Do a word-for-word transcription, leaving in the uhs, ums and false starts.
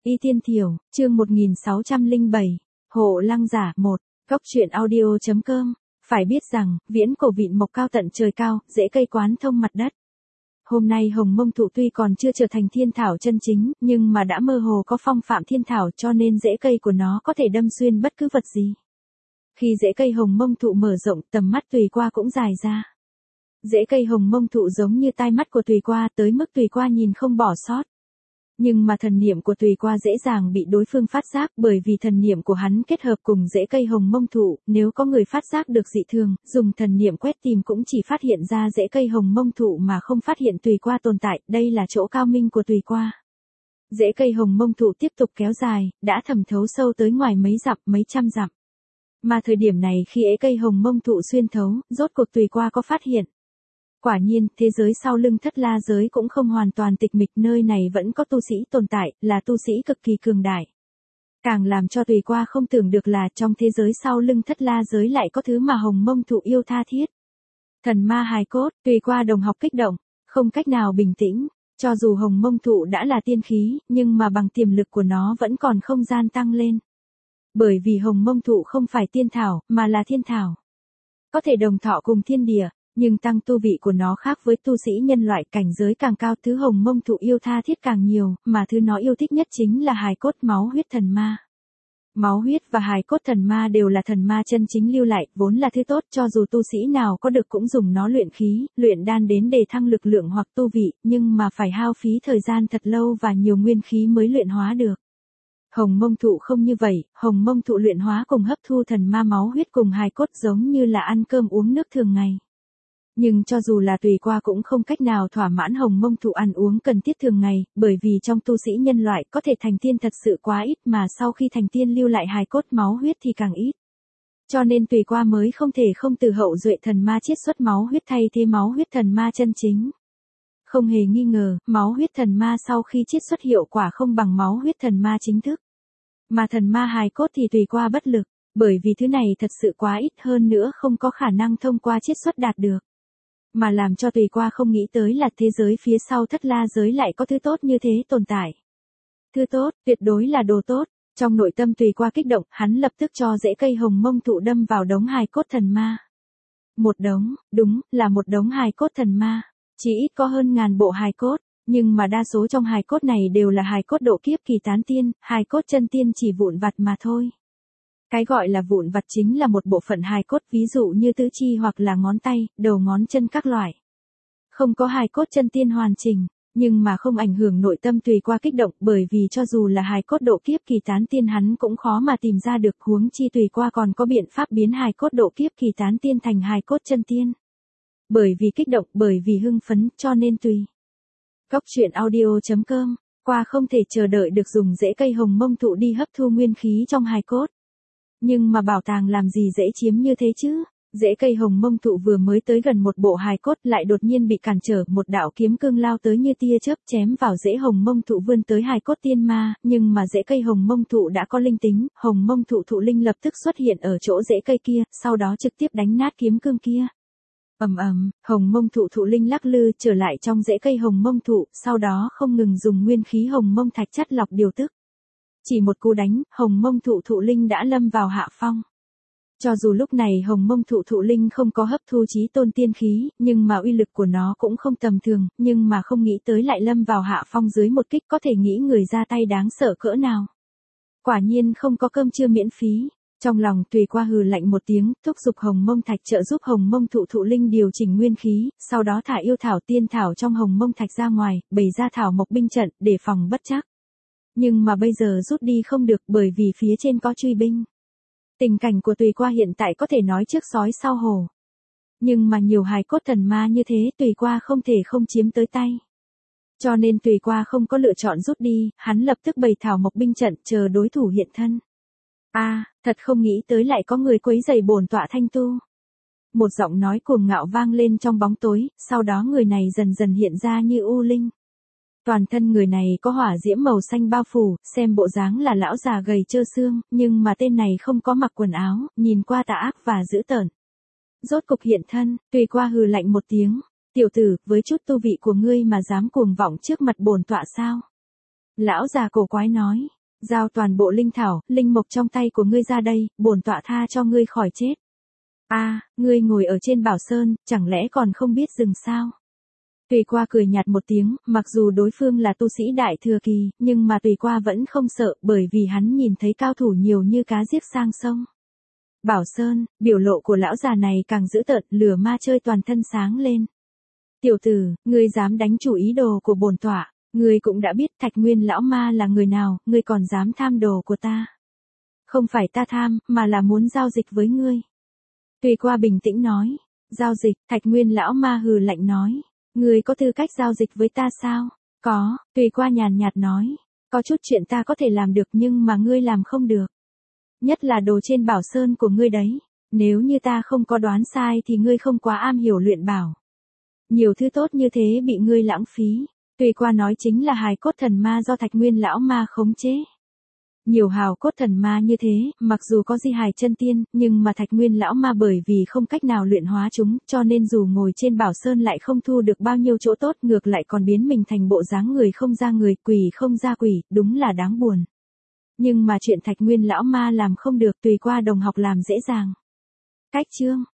Y Tiên Thiểu, chương một nghìn sáu trăm lẻ bảy, Hộ Lăng Giả một, Góc truyện audio chấm com. Phải biết rằng, viễn cổ vịn mộc cao tận trời cao, rễ cây quán thông mặt đất. Hôm nay hồng mông thụ tuy còn chưa trở thành thiên thảo chân chính, nhưng mà đã mơ hồ có phong phạm thiên thảo, cho nên rễ cây của nó có thể đâm xuyên bất cứ vật gì. Khi rễ cây hồng mông thụ mở rộng, tầm mắt Tùy Qua cũng dài ra. Rễ cây hồng mông thụ giống như tai mắt của Tùy Qua, tới mức Tùy Qua nhìn không bỏ sót. Nhưng mà thần niệm của Tùy Qua dễ dàng bị đối phương phát giác, bởi vì thần niệm của hắn kết hợp cùng rễ cây hồng mông thụ, nếu có người phát giác được dị thường, dùng thần niệm quét tìm cũng chỉ phát hiện ra rễ cây hồng mông thụ mà không phát hiện Tùy Qua tồn tại, đây là chỗ cao minh của Tùy Qua. Rễ cây hồng mông thụ tiếp tục kéo dài, đã thẩm thấu sâu tới ngoài mấy dặm, mấy trăm dặm. Mà thời điểm này khi ế cây hồng mông thụ xuyên thấu, rốt cuộc Tùy Qua có phát hiện. Quả nhiên, thế giới sau lưng Thất La giới cũng không hoàn toàn tịch mịch, nơi này vẫn có tu sĩ tồn tại, là tu sĩ cực kỳ cường đại. Càng làm cho Tùy Qua không tưởng được là trong thế giới sau lưng Thất La giới lại có thứ mà hồng mông thụ yêu tha thiết. Thần ma hài cốt, Tùy Qua đồng học kích động, không cách nào bình tĩnh, cho dù hồng mông thụ đã là tiên khí, nhưng mà bằng tiềm lực của nó vẫn còn không gian tăng lên. Bởi vì hồng mông thụ không phải tiên thảo, mà là thiên thảo. Có thể đồng thọ cùng thiên địa. Nhưng tăng tu vị của nó khác với tu sĩ nhân loại, cảnh giới càng cao thứ hồng mông thụ yêu tha thiết càng nhiều, mà thứ nó yêu thích nhất chính là hài cốt máu huyết thần ma. Máu huyết và hài cốt thần ma đều là thần ma chân chính lưu lại, vốn là thứ tốt, cho dù tu sĩ nào có được cũng dùng nó luyện khí, luyện đan đến để thăng lực lượng hoặc tu vị, nhưng mà phải hao phí thời gian thật lâu và nhiều nguyên khí mới luyện hóa được. Hồng mông thụ không như vậy, hồng mông thụ luyện hóa cùng hấp thu thần ma máu huyết cùng hài cốt giống như là ăn cơm uống nước thường ngày. Nhưng cho dù là Tùy Qua cũng không cách nào thỏa mãn hồng mông thụ ăn uống cần thiết thường ngày, bởi vì trong tu sĩ nhân loại có thể thành tiên thật sự quá ít, mà sau khi thành tiên lưu lại hài cốt máu huyết thì càng ít. Cho nên Tùy Qua mới không thể không từ hậu duệ thần ma chiết xuất máu huyết thay thế máu huyết thần ma chân chính. Không hề nghi ngờ, máu huyết thần ma sau khi chiết xuất hiệu quả không bằng máu huyết thần ma chính thức. Mà thần ma hài cốt thì Tùy Qua bất lực, bởi vì thứ này thật sự quá ít, hơn nữa không có khả năng thông qua chiết xuất đạt được. Mà làm cho Tùy Qua không nghĩ tới là thế giới phía sau Thất La giới lại có thứ tốt như thế tồn tại. Thứ tốt, tuyệt đối là đồ tốt. Trong nội tâm Tùy Qua kích động, hắn lập tức cho rễ cây hồng mông thụ đâm vào đống hài cốt thần ma. Một đống, đúng, là một đống hài cốt thần ma. Chỉ ít có hơn ngàn bộ hài cốt, nhưng mà đa số trong hài cốt này đều là hài cốt độ kiếp kỳ tán tiên, hài cốt chân tiên chỉ vụn vặt mà thôi. Cái gọi là vụn vặt chính là một bộ phận hài cốt, ví dụ như tứ chi hoặc là ngón tay, đầu ngón chân các loại. Không có hài cốt chân tiên hoàn chỉnh, nhưng mà không ảnh hưởng nội tâm Tùy Qua kích động, bởi vì cho dù là hài cốt độ kiếp kỳ tán tiên hắn cũng khó mà tìm ra được, huống chi Tùy Qua còn có biện pháp biến hài cốt độ kiếp kỳ tán tiên thành hài cốt chân tiên. Bởi vì kích động, bởi vì hưng phấn, cho nên Tùy. Góc truyện audio chấm com, Qua không thể chờ đợi được dùng rễ cây hồng mông thụ đi hấp thu nguyên khí trong hài cốt. Nhưng mà bảo tàng làm gì dễ chiếm như thế chứ? Rễ cây hồng mông thụ vừa mới tới gần một bộ hài cốt lại đột nhiên bị cản trở, một đạo kiếm cương lao tới như tia chớp chém vào rễ hồng mông thụ vươn tới hài cốt tiên ma, nhưng mà rễ cây hồng mông thụ đã có linh tính, hồng mông thụ thụ linh lập tức xuất hiện ở chỗ rễ cây kia, sau đó trực tiếp đánh nát kiếm cương kia. Ầm ầm, hồng mông thụ thụ linh lắc lư trở lại trong rễ cây hồng mông thụ, sau đó không ngừng dùng nguyên khí hồng mông thạch chất lọc điều tức. Chỉ một cú đánh, hồng mông thụ thụ linh đã lâm vào hạ phong. Cho dù lúc này hồng mông thụ thụ linh không có hấp thu chí tôn tiên khí, nhưng mà uy lực của nó cũng không tầm thường, nhưng mà không nghĩ tới lại lâm vào hạ phong dưới một kích, có thể nghĩ người ra tay đáng sợ cỡ nào. Quả nhiên không có cơm trưa miễn phí. Trong lòng Tùy Qua hừ lạnh một tiếng, thúc giục hồng mông thạch trợ giúp hồng mông thụ thụ linh điều chỉnh nguyên khí, sau đó thả yêu thảo tiên thảo trong hồng mông thạch ra ngoài, bày ra thảo mộc binh trận, để phòng bất trắc. Nhưng mà bây giờ rút đi không được, bởi vì phía trên có truy binh. Tình cảnh của Tùy Qua hiện tại có thể nói trước sói sau hổ. Nhưng mà nhiều hài cốt thần ma như thế Tùy Qua không thể không chiếm tới tay. Cho nên Tùy Qua không có lựa chọn rút đi, hắn lập tức bày thảo mộc binh trận chờ đối thủ hiện thân. A, à, thật không nghĩ tới lại có người quấy rầy bổn tọa thanh tu. Một giọng nói cuồng ngạo vang lên trong bóng tối, sau đó người này dần dần hiện ra như u linh. Toàn thân người này có hỏa diễm màu xanh bao phủ, xem bộ dáng là lão già gầy trơ xương, nhưng mà tên này không có mặc quần áo, nhìn qua tà ác và dữ tợn. Rốt cục hiện thân, Tùy Qua hừ lạnh một tiếng, tiểu tử, với chút tu vị của ngươi mà dám cuồng vọng trước mặt bổn tọa sao? Lão già cổ quái nói, Giao toàn bộ linh thảo, linh mộc trong tay của ngươi ra đây, bổn tọa tha cho ngươi khỏi chết. A, à, ngươi ngồi ở trên bảo sơn, chẳng lẽ còn không biết dừng sao? Tùy Qua cười nhạt một tiếng, mặc dù đối phương là tu sĩ đại thừa kỳ, nhưng mà Tùy Qua vẫn không sợ, bởi vì hắn nhìn thấy cao thủ nhiều như cá giết sang sông. Bảo Sơn, biểu lộ của lão già này càng dữ tợn, lửa ma chơi toàn thân sáng lên. Tiểu tử, ngươi dám đánh chủ ý đồ của bổn tọa, ngươi cũng đã biết Thạch Nguyên lão ma là người nào, ngươi còn dám tham đồ của ta. Không phải ta tham, mà là muốn giao dịch với ngươi. Tùy Qua bình tĩnh nói, giao dịch, Thạch Nguyên lão ma hừ lạnh nói, ngươi có tư cách giao dịch với ta sao? Có, Tùy Qua nhàn nhạt nói, có chút chuyện ta có thể làm được nhưng mà ngươi làm không được. Nhất là đồ trên bảo sơn của ngươi đấy, nếu như ta không có đoán sai thì ngươi không quá am hiểu luyện bảo. Nhiều thứ tốt như thế bị ngươi lãng phí. Tùy Qua nói chính là hài cốt thần ma do Thạch Nguyên lão ma khống chế. Nhiều hào cốt thần ma như thế, mặc dù có di hài chân tiên, nhưng mà Thạch Nguyên lão ma bởi vì không cách nào luyện hóa chúng, cho nên dù ngồi trên bảo sơn lại không thu được bao nhiêu chỗ tốt, ngược lại còn biến mình thành bộ dáng người không ra người, quỷ không ra quỷ, đúng là đáng buồn. Nhưng mà chuyện Thạch Nguyên lão ma làm không được, Tùy Qua đồng học làm dễ dàng. Cách chương